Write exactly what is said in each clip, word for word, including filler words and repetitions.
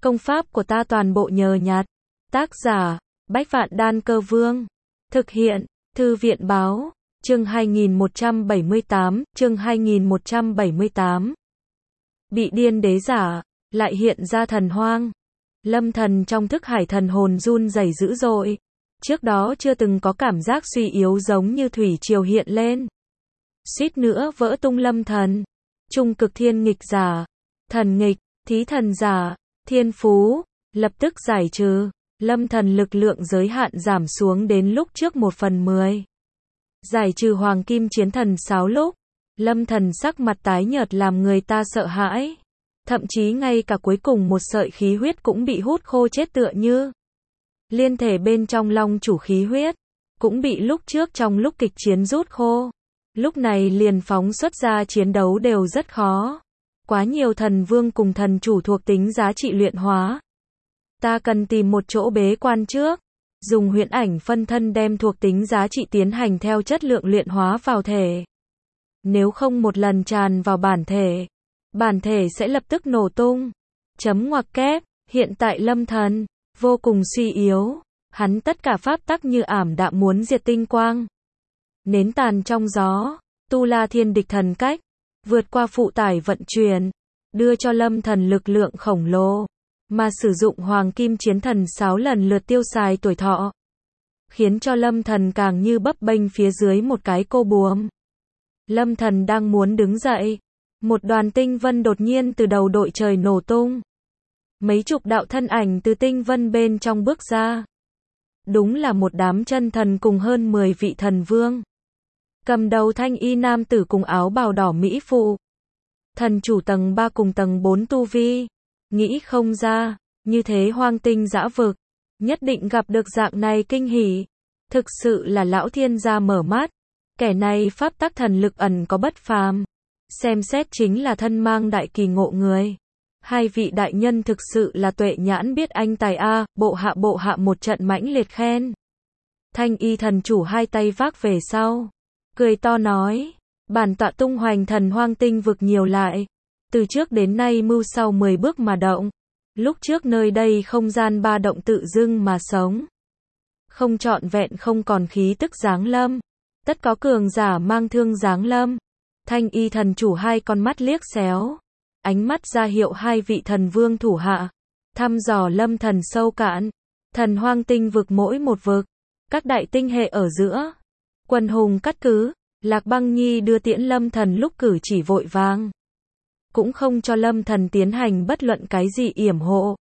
Công pháp của ta toàn bộ nhờ nhặt. Tác giả, Bách Vạn Đan Cơ Vương. Thực hiện, Thư viện Báo. Chương hai nghìn một trăm bảy mươi tám, chương hai nghìn một trăm bảy mươi tám. Bị điên đế giả, lại hiện ra thần hoang. Lâm Thần trong thức hải thần hồn run rẩy dữ dội. Trước đó chưa từng có cảm giác suy yếu giống như thủy triều hiện lên. Suýt nữa vỡ tung Lâm Thần. Trung cực thiên nghịch giả, thần nghịch, thí thần giả, thiên phú, lập tức giải trừ. Lâm Thần lực lượng giới hạn giảm xuống đến lúc trước một phần mười. Giải trừ hoàng kim chiến thần sáo lúc, Lâm Thần sắc mặt tái nhợt làm người ta sợ hãi. Thậm chí ngay cả cuối cùng một sợi khí huyết cũng bị hút khô chết tựa như. Liên thể bên trong long chủ khí huyết, cũng bị lúc trước trong lúc kịch chiến rút khô. Lúc này liền phóng xuất ra chiến đấu đều rất khó. Quá nhiều thần vương cùng thần chủ thuộc tính giá trị luyện hóa. Ta cần tìm một chỗ bế quan trước. Dùng huyễn ảnh phân thân đem thuộc tính giá trị tiến hành theo chất lượng luyện hóa vào thể. Nếu không một lần tràn vào bản thể, bản thể sẽ lập tức nổ tung. Chấm ngoặc kép, hiện tại Lâm Thần vô cùng suy yếu, hắn tất cả pháp tắc như ảm đạm muốn diệt tinh quang. Nến tàn trong gió, tu la thiên địch thần cách, vượt qua phụ tải vận chuyển, đưa cho Lâm Thần lực lượng khổng lồ, mà sử dụng hoàng kim chiến thần sáu lần lượt tiêu xài tuổi thọ, khiến cho Lâm Thần càng như bấp bênh phía dưới một cái cô buồm. Lâm Thần đang muốn đứng dậy, một đoàn tinh vân đột nhiên từ đầu đội trời nổ tung. Mấy chục đạo thân ảnh từ tinh vân bên trong bước ra. Đúng là một đám chân thần cùng hơn mười vị thần vương. Cầm đầu thanh y nam tử cùng áo bào đỏ mỹ phụ. Thần chủ tầng ba cùng tầng bốn tu vi. Nghĩ không ra, như thế hoang tinh dã vực, nhất định gặp được dạng này kinh hỉ. Thực sự là lão thiên gia mở mắt. Kẻ này pháp tắc thần lực ẩn có bất phàm. Xem xét chính là thân mang đại kỳ ngộ người. Hai vị đại nhân thực sự là tuệ nhãn biết anh tài a, bộ hạ bộ hạ một trận mãnh liệt khen. Thanh y thần chủ hai tay vác về sau, cười to nói, bản tọa tung hoành thần hoang tinh vực nhiều lại, từ trước đến nay mưu sau mười bước mà động, lúc trước nơi đây không gian ba động tự dưng mà sống. Không trọn vẹn không còn khí tức giáng lâm, tất có cường giả mang thương giáng lâm. Thanh y thần chủ hai con mắt liếc xéo. Ánh mắt ra hiệu hai vị thần vương thủ hạ, thăm dò Lâm Thần sâu cạn. Thần hoang tinh vực mỗi một vực, các đại tinh hệ ở giữa. Quần hùng cắt cứ, Lạc Băng Nhi đưa tiễn Lâm Thần lúc cử chỉ vội vàng. Cũng không cho Lâm Thần tiến hành bất luận cái gì yểm hộ.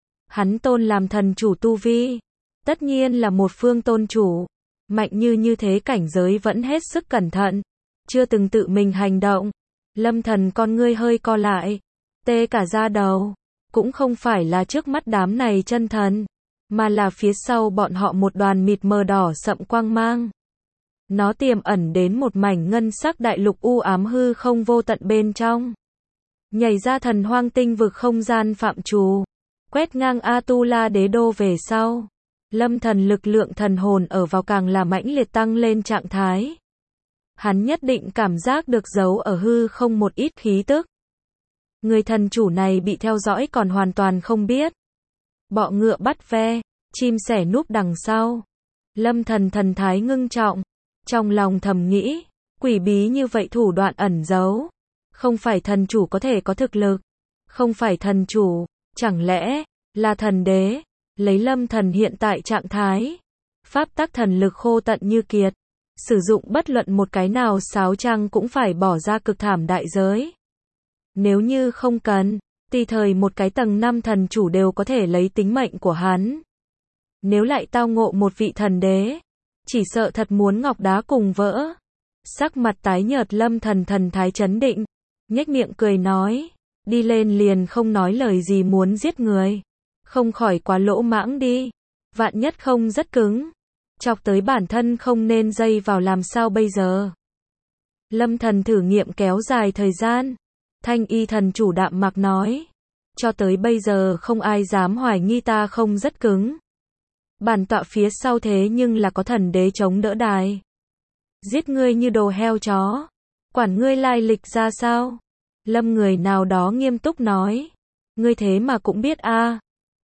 Hắn tôn làm thần chủ tu vi, tất nhiên là một phương tôn chủ. Mạnh như như thế cảnh giới vẫn hết sức cẩn thận, chưa từng tự mình hành động. Lâm Thần con ngươi hơi co lại, tê cả da đầu, cũng không phải là trước mắt đám này chân thần, mà là phía sau bọn họ một đoàn mịt mờ đỏ sậm quang mang. Nó tiềm ẩn đến một mảnh ngân sắc đại lục u ám hư không vô tận bên trong. Nhảy ra thần hoang tinh vực không gian phạm trù, quét ngang Atula đế đô về sau. Lâm Thần lực lượng thần hồn ở vào càng là mãnh liệt tăng lên trạng thái. Hắn nhất định cảm giác được giấu ở hư không một ít khí tức. Người thần chủ này bị theo dõi còn hoàn toàn không biết. Bọ ngựa bắt ve, chim sẻ núp đằng sau. Lâm Thần thần thái ngưng trọng, trong lòng thầm nghĩ, quỷ bí như vậy thủ đoạn ẩn giấu. Không phải thần chủ có thể có thực lực. Không phải thần chủ, chẳng lẽ là thần đế. Lấy Lâm Thần hiện tại trạng thái, pháp tắc thần lực khô tận như kiệt. Sử dụng bất luận một cái nào sáo trăng cũng phải bỏ ra cực thảm đại giới. Nếu như không cần, tùy thời một cái tầng năm thần chủ đều có thể lấy tính mệnh của hắn. Nếu lại tao ngộ một vị thần đế, chỉ sợ thật muốn ngọc đá cùng vỡ. Sắc mặt tái nhợt Lâm Thần thần thái chấn định, nhếch miệng cười nói, đi lên liền không nói lời gì muốn giết người. Không khỏi quá lỗ mãng đi, vạn nhất không rất cứng. Chọc tới bản thân không nên dây vào làm sao bây giờ. Lâm Thần thử nghiệm kéo dài thời gian. Thanh y thần chủ đạm mạc nói. Cho tới bây giờ không ai dám hoài nghi ta không rất cứng. Bản tọa phía sau thế nhưng là có thần đế chống đỡ đài. Giết ngươi như đồ heo chó. Quản ngươi lai lịch ra sao? Lâm người nào đó nghiêm túc nói. Ngươi thế mà cũng biết a?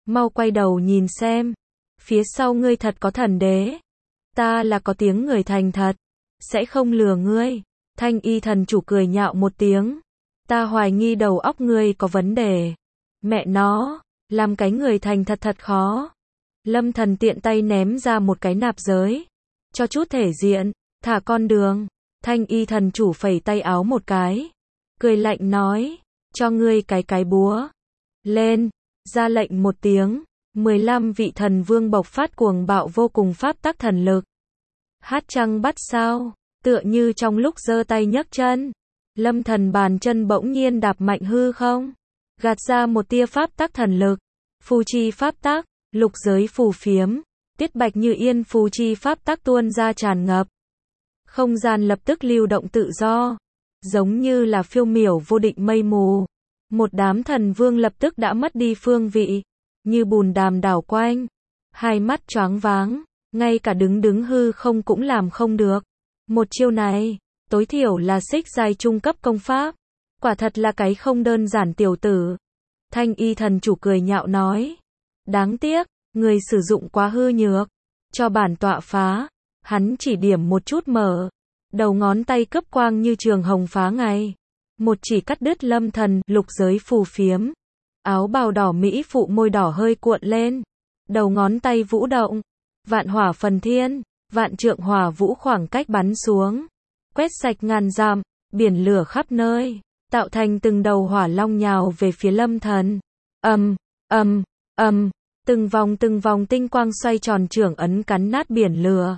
mau quay đầu nhìn xem. Phía sau ngươi thật có thần đế. Ta là có tiếng người thành thật, sẽ không lừa ngươi. Thanh y thần chủ cười nhạo một tiếng. Ta hoài nghi đầu óc ngươi có vấn đề. Mẹ nó, làm cái người thành thật thật khó. Lâm Thần tiện tay ném ra một cái nạp giới. Cho chút thể diện, thả con đường. Thanh y thần chủ phẩy tay áo một cái. Cười lạnh nói, cho ngươi cái cái búa. Lên, ra lệnh một tiếng. mười lăm vị thần vương bộc phát cuồng bạo vô cùng pháp tắc thần lực. Hát trăng bắt sao, tựa như trong lúc giơ tay nhấc chân. Lâm Thần bàn chân bỗng nhiên đạp mạnh hư không. Gạt ra một tia pháp tắc thần lực. Phù chi pháp tắc, lục giới phù phiếm. Tiết bạch như yên phù chi pháp tắc tuôn ra tràn ngập. Không gian lập tức lưu động tự do. Giống như là phiêu miểu vô định mây mù. Một đám thần vương lập tức đã mất đi phương vị. Như bùn đàm đảo quanh. Hai mắt choáng váng. Ngay cả đứng đứng hư không cũng làm không được. Một chiêu này, tối thiểu là xích giai trung cấp công pháp. Quả thật là cái không đơn giản tiểu tử. Thanh y thần chủ cười nhạo nói. Đáng tiếc, người sử dụng quá hư nhược. Cho bản tọa phá. Hắn chỉ điểm một chút mở. Đầu ngón tay cấp quang như trường hồng phá ngày. Một chỉ cắt đứt Lâm Thần, lục giới phù phiếm. Áo bào đỏ mỹ phụ môi đỏ hơi cuộn lên. Đầu ngón tay vũ động. Vạn hỏa phần thiên, vạn trượng hỏa vũ khoảng cách bắn xuống. Quét sạch ngàn dặm, biển lửa khắp nơi. Tạo thành từng đầu hỏa long nhào về phía Lâm Thần. Ầm, ầm, ầm, từng vòng từng vòng tinh quang xoay tròn trưởng ấn cắn nát biển lửa.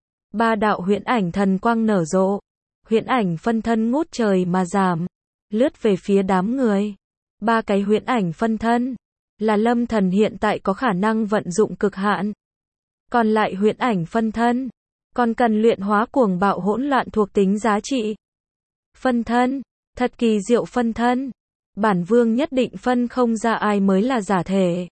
Ba đạo huyễn ảnh thần quang nở rộ. Huyễn ảnh phân thân ngút trời mà giảm. Lướt về phía đám người. Ba cái huyễn ảnh phân thân. Là Lâm Thần hiện tại có khả năng vận dụng cực hạn. Còn lại huyễn ảnh phân thân. Còn cần luyện hóa cuồng bạo hỗn loạn thuộc tính giá trị. Phân thân. Thật kỳ diệu phân thân. Bản vương nhất định phân không ra ai mới là giả thể.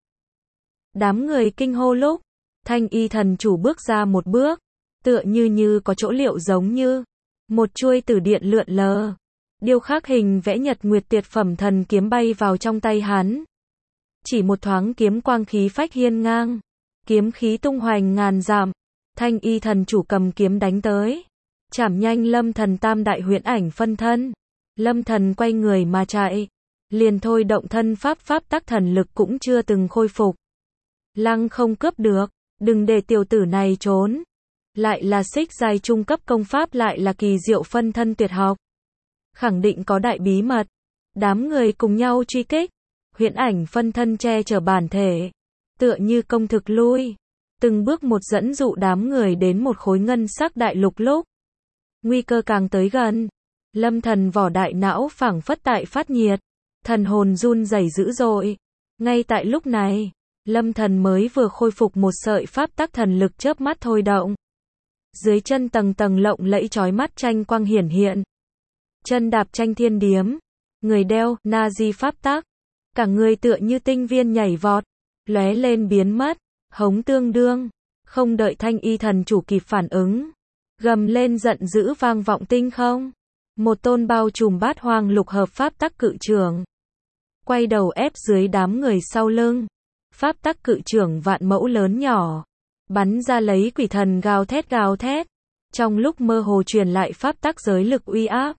Đám người kinh hô lúc. Thanh y thần chủ bước ra một bước. Tựa như như có chỗ liệu giống như. Một chuôi tử điện lượn lờ. Điêu khắc hình vẽ nhật nguyệt tuyệt phẩm thần kiếm bay vào trong tay hắn. Chỉ một thoáng kiếm quang khí phách hiên ngang. Kiếm khí tung hoành ngàn dặm. Thanh y thần chủ cầm kiếm đánh tới. Chảm nhanh Lâm Thần tam đại huyễn ảnh phân thân. Lâm Thần quay người mà chạy. Liền thôi động thân pháp pháp tắc thần lực cũng chưa từng khôi phục. Lăng không cướp được. Đừng để tiểu tử này trốn. Lại là xích giai trung cấp công pháp, lại là kỳ diệu phân thân tuyệt học. Khẳng định có đại bí mật. Đám người cùng nhau truy kích. Huyễn ảnh phân thân che chở bản thể. Tựa như công thực lui. Từng bước một dẫn dụ đám người đến một khối ngân sắc đại lục lúc. Nguy cơ càng tới gần. Lâm Thần vỏ đại não phảng phất tại phát nhiệt. Thần hồn run rẩy dữ dội. Ngay tại lúc này, Lâm Thần mới vừa khôi phục một sợi pháp tắc thần lực chớp mắt thôi động. Dưới chân tầng tầng lộng lẫy chói mắt tranh quang hiển hiện. Chân đạp tranh thiên điếm. Người đeo Nazi pháp tắc. Cả người tựa như tinh viên nhảy vọt. Lóe lên biến mất. Hống tương đương. Không đợi thanh y thần chủ kịp phản ứng. Gầm lên giận dữ vang vọng tinh không. Một tôn bao trùm bát hoang lục hợp pháp tắc cự trưởng. Quay đầu ép dưới đám người sau lưng. Pháp tắc cự trưởng vạn mẫu lớn nhỏ. Bắn ra lấy quỷ thần gào thét gào thét. Trong lúc mơ hồ truyền lại pháp tắc giới lực uy áp.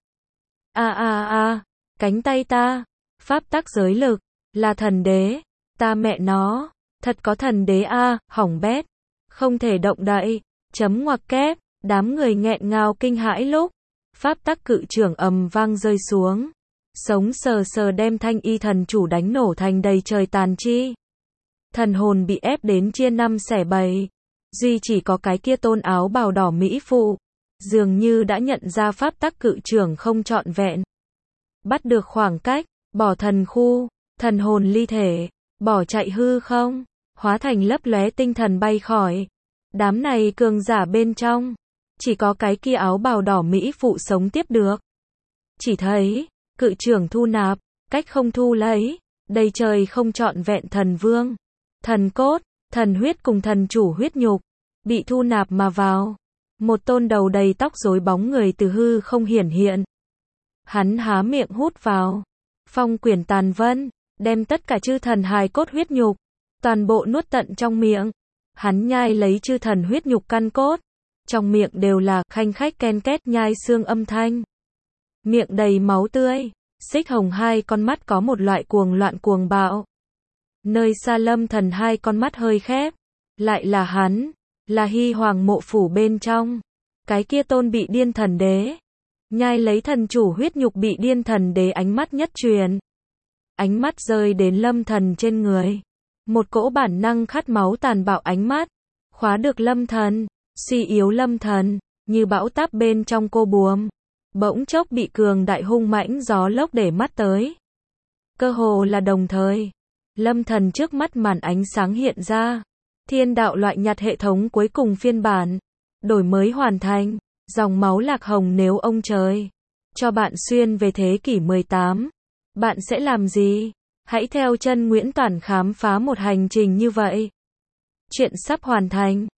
A a a, cánh tay ta. Pháp tắc giới lực. Là thần đế. Ta mẹ nó. Thật có thần đế a, hỏng bét. Không thể động đậy. Chấm ngoặc kép. Đám người nghẹn ngào kinh hãi lúc. Pháp tắc cự trưởng ầm vang rơi xuống. Sống sờ sờ đem thanh y thần chủ đánh nổ thành đầy trời tàn chi. Thần hồn bị ép đến chia năm xẻ bảy. Duy chỉ có cái kia tôn áo bào đỏ mỹ phụ. Dường như đã nhận ra pháp tắc cự trưởng không trọn vẹn. Bắt được khoảng cách. Bỏ thần khu. Thần hồn ly thể. Bỏ chạy hư không. Hóa thành lấp lóe tinh thần bay khỏi. Đám này cường giả bên trong. Chỉ có cái kia áo bào đỏ mỹ phụ sống tiếp được. Chỉ thấy. Cự trưởng thu nạp. Cách không thu lấy. Đầy trời không trọn vẹn thần vương. Thần cốt. Thần huyết cùng thần chủ huyết nhục. Bị thu nạp mà vào. Một tôn đầu đầy tóc rối bóng người từ hư không hiển hiện. Hắn há miệng hút vào. Phong quyển tàn vân. Đem tất cả chư thần hài cốt huyết nhục. toàn bộ nuốt tận trong miệng. Hắn nhai lấy chư thần huyết nhục căn cốt, trong miệng đều là khanh khách ken két nhai xương âm thanh. Miệng đầy máu tươi, Xích Hồng hai con mắt có một loại cuồng loạn cuồng bạo. Nơi xa Lâm Thần hai con mắt hơi khép, lại là hắn, là Hy Hoàng mộ phủ bên trong, cái kia tôn bị điên thần đế. Nhai lấy thần chủ huyết nhục bị điên thần đế ánh mắt nhất truyền. Ánh mắt rơi đến Lâm Thần trên người. Một cỗ bản năng khát máu tàn bạo ánh mắt, khóa được Lâm Thần, suy yếu Lâm Thần, như bão táp bên trong cô buồm. Bỗng chốc bị cường đại hung mãnh gió lốc để mắt tới. Cơ hồ là đồng thời, Lâm Thần trước mắt màn ánh sáng hiện ra. Thiên đạo loại nhặt hệ thống cuối cùng phiên bản. Đổi mới hoàn thành. Dòng máu lạc hồng nếu ông trời cho bạn xuyên về thế kỷ mười tám, bạn sẽ làm gì? Hãy theo chân Nguyễn Toản khám phá một hành trình như vậy. Chuyện sắp hoàn thành.